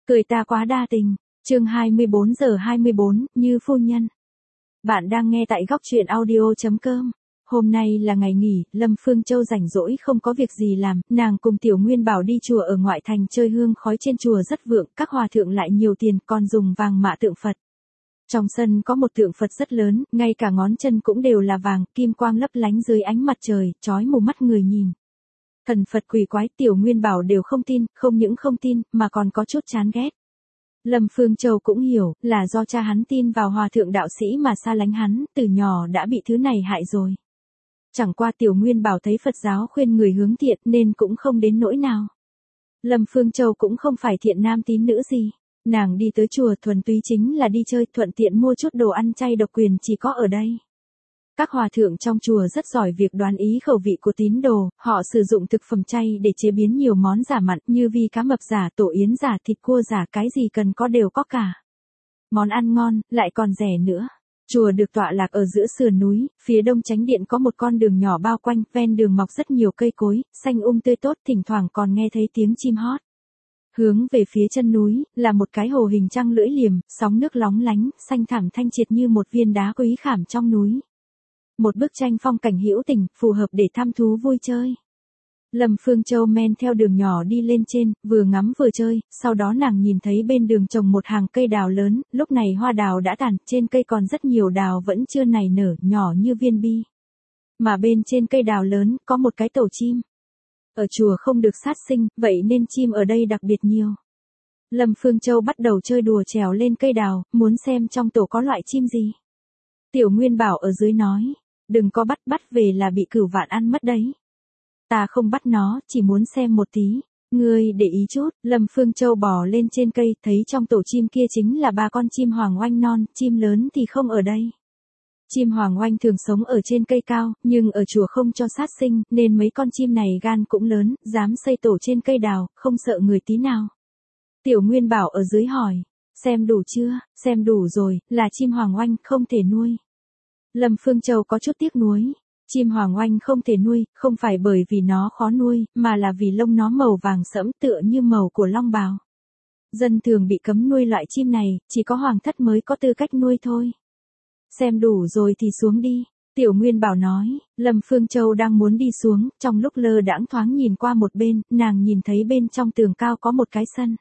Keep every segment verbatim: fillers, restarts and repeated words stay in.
Cười ta quá đa tình. Chương hai mươi bốn giờ hai mươi bốn, Như phu nhân. Bạn đang nghe tại góc truyện audio chấm com. Hôm nay là ngày nghỉ, Lâm Phương Châu rảnh rỗi không có việc gì làm, nàng cùng Tiểu Nguyên Bảo đi chùa ở ngoại thành chơi hương khói trên chùa rất vượng, các hòa thượng lại nhiều tiền còn dùng vàng mạ tượng Phật. Trong sân có một tượng Phật rất lớn, ngay cả ngón chân cũng đều là vàng, kim quang lấp lánh dưới ánh mặt trời, chói mù mắt người nhìn. Thần Phật quỷ quái Tiểu Nguyên Bảo đều không tin, không những không tin, mà còn có chút chán ghét. Lâm Phương Châu cũng hiểu, là do cha hắn tin vào hòa thượng đạo sĩ mà xa lánh hắn, từ nhỏ đã bị thứ này hại rồi. Chẳng qua Tiểu Nguyên Bảo thấy Phật giáo khuyên người hướng thiện nên cũng không đến nỗi nào. Lâm Phương Châu cũng không phải thiện nam tín nữ gì. Nàng đi tới chùa thuần túy chính là đi chơi, thuận tiện mua chút đồ ăn chay độc quyền chỉ có ở đây. Các hòa thượng trong chùa rất giỏi việc đoán ý khẩu vị của tín đồ, họ sử dụng thực phẩm chay để chế biến nhiều món giả mặn như vi cá mập giả, tổ yến giả, thịt cua giả, cái gì cần có đều có cả. Món ăn ngon, lại còn rẻ nữa. Chùa được tọa lạc ở giữa sườn núi, phía đông chánh điện có một con đường nhỏ bao quanh, ven đường mọc rất nhiều cây cối, xanh um tươi tốt, thỉnh thoảng còn nghe thấy tiếng chim hót. Hướng về phía chân núi, là một cái hồ hình trăng lưỡi liềm, sóng nước lóng lánh, xanh thẳm thanh triệt như một viên đá quý khảm trong núi. Một bức tranh phong cảnh hữu tình, phù hợp để thăm thú vui chơi. Lâm Phương Châu men theo đường nhỏ đi lên trên, vừa ngắm vừa chơi, sau đó nàng nhìn thấy bên đường trồng một hàng cây đào lớn, lúc này hoa đào đã tàn, trên cây còn rất nhiều đào vẫn chưa nảy nở, nhỏ như viên bi. Mà bên trên cây đào lớn, có một cái tổ chim. Ở chùa không được sát sinh, vậy nên chim ở đây đặc biệt nhiều. Lâm Phương Châu bắt đầu chơi đùa trèo lên cây đào, muốn xem trong tổ có loại chim gì. Tiểu Nguyên Bảo ở dưới nói, đừng có bắt, bắt về là bị cửu vạn ăn mất đấy. Ta không bắt nó, chỉ muốn xem một tí. Ngươi để ý chút. Lâm Phương Châu bò lên trên cây, thấy trong tổ chim kia chính là ba con chim hoàng oanh non, chim lớn thì không ở đây. Chim hoàng oanh thường sống ở trên cây cao, nhưng ở chùa không cho sát sinh, nên mấy con chim này gan cũng lớn, dám xây tổ trên cây đào, không sợ người tí nào. Tiểu Nguyên Bảo ở dưới hỏi, xem đủ chưa? Xem đủ rồi, là chim hoàng oanh, không thể nuôi. Lâm Phương Châu có chút tiếc nuối. Chim hoàng oanh không thể nuôi, không phải bởi vì nó khó nuôi, mà là vì lông nó màu vàng sẫm tựa như màu của long bào. Dân thường bị cấm nuôi loại chim này, chỉ có hoàng thất mới có tư cách nuôi thôi. Xem đủ rồi thì xuống đi. Tiểu Nguyên Bảo nói, Lâm Phương Châu đang muốn đi xuống, trong lúc lơ đãng thoáng nhìn qua một bên, nàng nhìn thấy bên trong tường cao có một cái sân.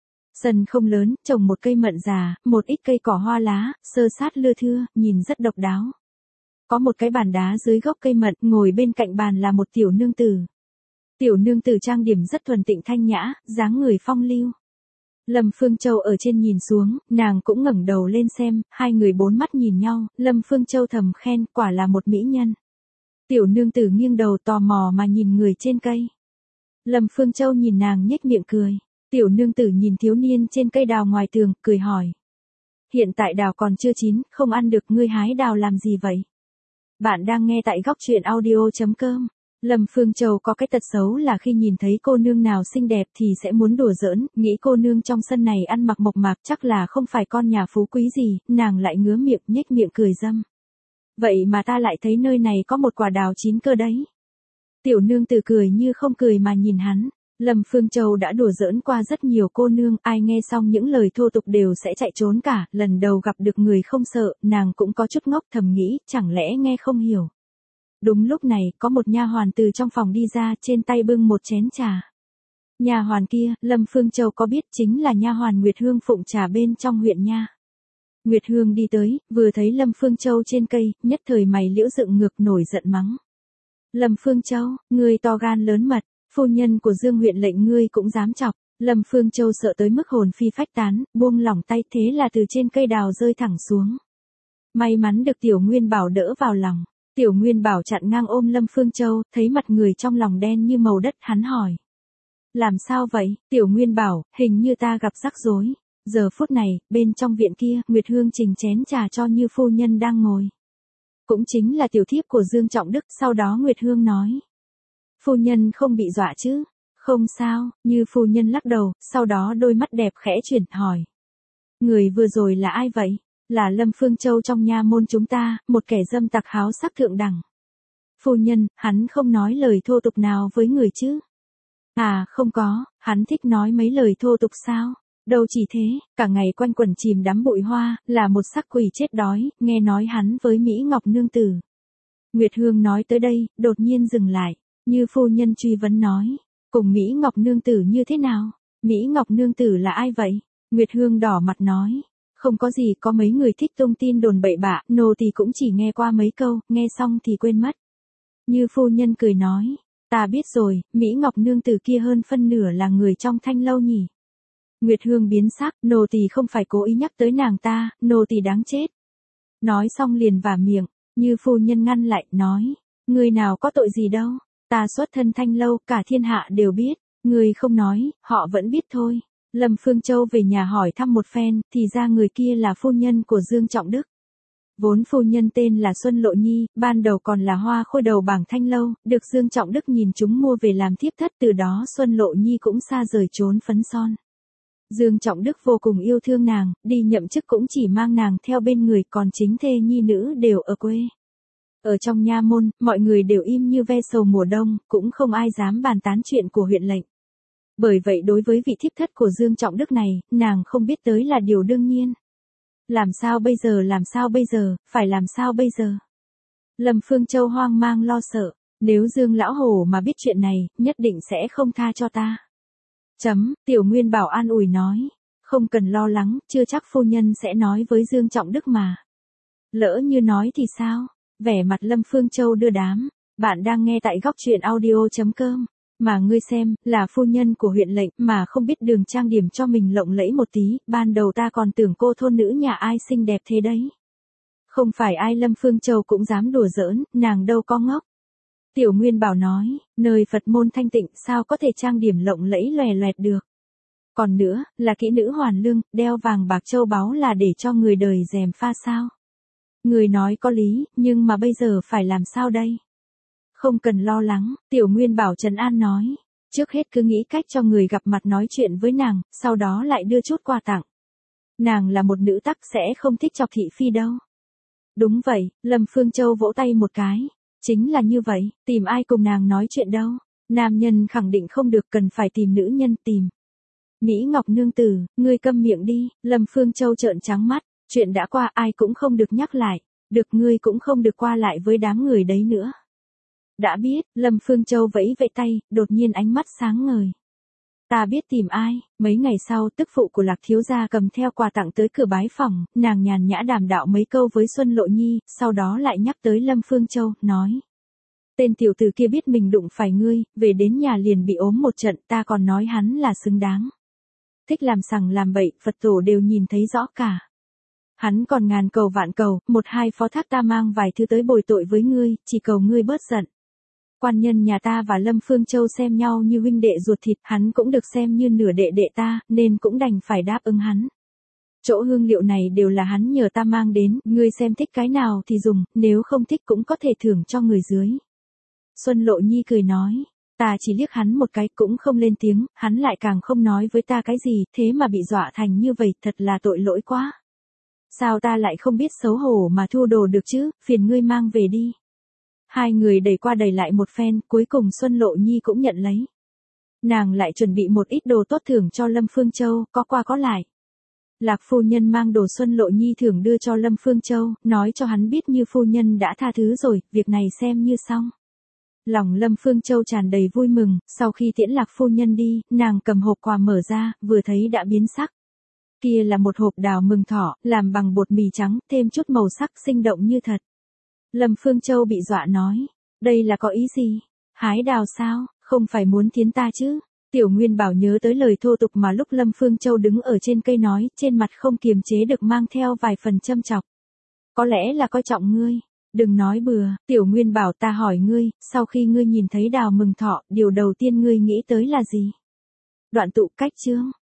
Sân không lớn, trồng một cây mận già, một ít cây cỏ hoa lá, sơ sát lưa thưa, nhìn rất độc đáo. Có một cái bàn đá dưới gốc cây mận, ngồi bên cạnh bàn là một tiểu nương tử. Tiểu nương tử trang điểm rất thuần tịnh thanh nhã, dáng người phong lưu. Lâm Phương Châu ở trên nhìn xuống, nàng cũng ngẩng đầu lên xem, hai người bốn mắt nhìn nhau, Lâm Phương Châu thầm khen, quả là một mỹ nhân. Tiểu nương tử nghiêng đầu tò mò mà nhìn người trên cây. Lâm Phương Châu nhìn nàng nhếch miệng cười. Tiểu nương tử nhìn thiếu niên trên cây đào ngoài tường, cười hỏi. Hiện tại đào còn chưa chín, không ăn được, ngươi hái đào làm gì vậy? Bạn đang nghe tại góc truyện audio chấm com. Lâm Phương Châu có cái tật xấu là khi nhìn thấy cô nương nào xinh đẹp thì sẽ muốn đùa giỡn, nghĩ cô nương trong sân này ăn mặc mộc mạc chắc là không phải con nhà phú quý gì, nàng lại ngứa miệng nhếch miệng cười dâm. Vậy mà ta lại thấy nơi này có một quả đào chín cơ đấy. Tiểu nương tử cười như không cười mà nhìn hắn. Lâm Phương Châu đã đùa giỡn qua rất nhiều cô nương, ai nghe xong những lời thô tục đều sẽ chạy trốn cả, lần đầu gặp được người không sợ, nàng cũng có chút ngốc thầm nghĩ, chẳng lẽ nghe không hiểu. Đúng lúc này, có một nha hoàn từ trong phòng đi ra, trên tay bưng một chén trà. Nha hoàn kia, Lâm Phương Châu có biết chính là nha hoàn Nguyệt Hương phụng trà bên trong huyện nha. Nguyệt Hương đi tới, vừa thấy Lâm Phương Châu trên cây, nhất thời mày liễu dựng ngược nổi giận mắng. Lâm Phương Châu, ngươi to gan lớn mật. Phu nhân của Dương huyện lệnh ngươi cũng dám chọc. Lâm Phương Châu sợ tới mức hồn phi phách tán, buông lỏng tay, thế là từ trên cây đào rơi thẳng xuống. May mắn được Tiểu Nguyên Bảo đỡ vào lòng. Tiểu Nguyên Bảo chặn ngang ôm Lâm Phương Châu, thấy mặt người trong lòng đen như màu đất, hắn hỏi. Làm sao vậy? Tiểu Nguyên Bảo, hình như ta gặp rắc rối. Giờ phút này, bên trong viện kia, Nguyệt Hương trình chén trà cho Như phu nhân đang ngồi. Cũng chính là tiểu thiếp của Dương Trọng Đức, sau đó Nguyệt Hương nói. Phu nhân không bị dọa chứ? Không sao, Như phu nhân lắc đầu, sau đó đôi mắt đẹp khẽ chuyển, hỏi. Người vừa rồi là ai vậy? Là Lâm Phương Châu trong nha môn chúng ta, một kẻ dâm tặc háo sắc thượng đẳng. Phu nhân, hắn không nói lời thô tục nào với người chứ? À, không có, hắn thích nói mấy lời thô tục sao? Đâu chỉ thế, cả ngày quanh quẩn chìm đắm bụi hoa, là một sắc quỷ chết đói, nghe nói hắn với Mỹ Ngọc Nương Tử. Nguyệt Hương nói tới đây, đột nhiên dừng lại, Như phu nhân truy vấn nói, cùng Mỹ Ngọc Nương Tử như thế nào? Mỹ Ngọc Nương Tử là ai vậy? Nguyệt Hương đỏ mặt nói, không có gì, có mấy người thích tung tin đồn bậy bạ, nô tỳ cũng chỉ nghe qua mấy câu, nghe xong thì quên mất. Như phu nhân cười nói, ta biết rồi, Mỹ Ngọc Nương Tử kia hơn phân nửa là người trong Thanh lâu nhỉ. Nguyệt Hương biến sắc, nô tỳ không phải cố ý nhắc tới nàng ta, nô tỳ đáng chết. Nói xong liền vả miệng, Như phu nhân ngăn lại, nói, người nào có tội gì đâu, ta xuất thân Thanh lâu, cả thiên hạ đều biết, người không nói, họ vẫn biết thôi. Lâm Phương Châu về nhà hỏi thăm một phen, thì ra người kia là phu nhân của Dương Trọng Đức. Vốn phu nhân tên là Xuân Lộ Nhi, ban đầu còn là hoa khôi đầu bảng Thanh lâu, được Dương Trọng Đức nhìn chúng mua về làm thiếp thất, từ đó Xuân Lộ Nhi cũng xa rời trốn phấn son. Dương Trọng Đức vô cùng yêu thương nàng, đi nhậm chức cũng chỉ mang nàng theo bên người, còn chính thê nhi nữ đều ở quê. Ở trong nha môn, mọi người đều im như ve sầu mùa đông, cũng không ai dám bàn tán chuyện của huyện lệnh. Bởi vậy đối với vị thiếp thất của Dương Trọng Đức này, nàng không biết tới là điều đương nhiên. Làm sao bây giờ, làm sao bây giờ, phải làm sao bây giờ? Lâm Phương Châu hoang mang lo sợ, nếu Dương Lão Hổ mà biết chuyện này, nhất định sẽ không tha cho ta. Chấm, Tiểu Nguyên Bảo an ủi nói, không cần lo lắng, chưa chắc phu nhân sẽ nói với Dương Trọng Đức mà. Lỡ như nói thì sao? Vẻ mặt Lâm Phương Châu đưa đám, bạn đang nghe tại góc truyện audio chấm com. Mà ngươi xem, là phu nhân của huyện lệnh mà không biết đường trang điểm cho mình lộng lẫy một tí, ban đầu ta còn tưởng cô thôn nữ nhà ai xinh đẹp thế đấy. Không phải ai Lâm Phương Châu cũng dám đùa giỡn, nàng đâu có ngốc. Tiểu Nguyên Bảo nói, nơi Phật môn thanh tịnh sao có thể trang điểm lộng lẫy lòe loẹt được. Còn nữa, là kỹ nữ hoàn lương, đeo vàng bạc châu báu là để cho người đời gièm pha sao. Người nói có lý, nhưng mà bây giờ phải làm sao đây? Không cần lo lắng, Tiểu Nguyên Bảo trấn an nói. Trước hết cứ nghĩ cách cho người gặp mặt nói chuyện với nàng, sau đó lại đưa chút quà tặng. Nàng là một nữ tắc sẽ không thích chọc thị phi đâu. Đúng vậy, Lâm Phương Châu vỗ tay một cái. Chính là như vậy, tìm ai cùng nàng nói chuyện đâu. Nam nhân khẳng định không được, cần phải tìm nữ nhân tìm. Mỹ Ngọc Nương Tử, ngươi câm miệng đi, Lâm Phương Châu trợn trắng mắt. Chuyện đã qua ai cũng không được nhắc lại. Được, ngươi cũng không được qua lại với đám người đấy nữa. Đã biết, Lâm Phương Châu vẫy vẫy tay, đột nhiên ánh mắt sáng ngời. Ta biết tìm ai. Mấy ngày sau, tức phụ của Lạc thiếu gia cầm theo quà tặng tới cửa bái phòng, nàng nhàn nhã đàm đạo mấy câu với Xuân Lộ Nhi, sau đó lại nhắc tới Lâm Phương Châu, nói. Tên tiểu tử kia biết mình đụng phải ngươi, về đến nhà liền bị ốm một trận, ta còn nói hắn là xứng đáng. Thích làm sằng làm bậy, Phật tổ đều nhìn thấy rõ cả. Hắn còn ngàn cầu vạn cầu, một hai phó thác ta mang vài thứ tới bồi tội với ngươi, chỉ cầu ngươi bớt giận. Quan nhân nhà ta và Lâm Phương Châu xem nhau như huynh đệ ruột thịt, hắn cũng được xem như nửa đệ đệ ta, nên cũng đành phải đáp ứng hắn. Chỗ hương liệu này đều là hắn nhờ ta mang đến, ngươi xem thích cái nào thì dùng, nếu không thích cũng có thể thưởng cho người dưới. Xuân Lộ Nhi cười nói, ta chỉ liếc hắn một cái cũng không lên tiếng, hắn lại càng không nói với ta cái gì, thế mà bị dọa thành như vậy, thật là tội lỗi quá. Sao ta lại không biết xấu hổ mà thu đồ được chứ, phiền ngươi mang về đi. Hai người đẩy qua đẩy lại một phen, cuối cùng Xuân Lộ Nhi cũng nhận lấy. Nàng lại chuẩn bị một ít đồ tốt thưởng cho Lâm Phương Châu, có qua có lại. Lạc phu nhân mang đồ Xuân Lộ Nhi thưởng đưa cho Lâm Phương Châu, nói cho hắn biết Như phu nhân đã tha thứ rồi, việc này xem như xong. Lòng Lâm Phương Châu tràn đầy vui mừng, sau khi tiễn Lạc phu nhân đi, nàng cầm hộp quà mở ra, vừa thấy đã biến sắc. Kia là một hộp đào mừng thọ, làm bằng bột mì trắng, thêm chút màu sắc sinh động như thật. Lâm Phương Châu bị dọa nói, đây là có ý gì? Hái đào sao, không phải muốn thiến ta chứ? Tiểu Nguyên Bảo nhớ tới lời thô tục mà lúc Lâm Phương Châu đứng ở trên cây nói, trên mặt không kiềm chế được mang theo vài phần châm chọc. Có lẽ là coi trọng ngươi. Đừng nói bừa, Tiểu Nguyên Bảo, ta hỏi ngươi, sau khi ngươi nhìn thấy đào mừng thọ, điều đầu tiên ngươi nghĩ tới là gì? Đoạn tụ cách chương.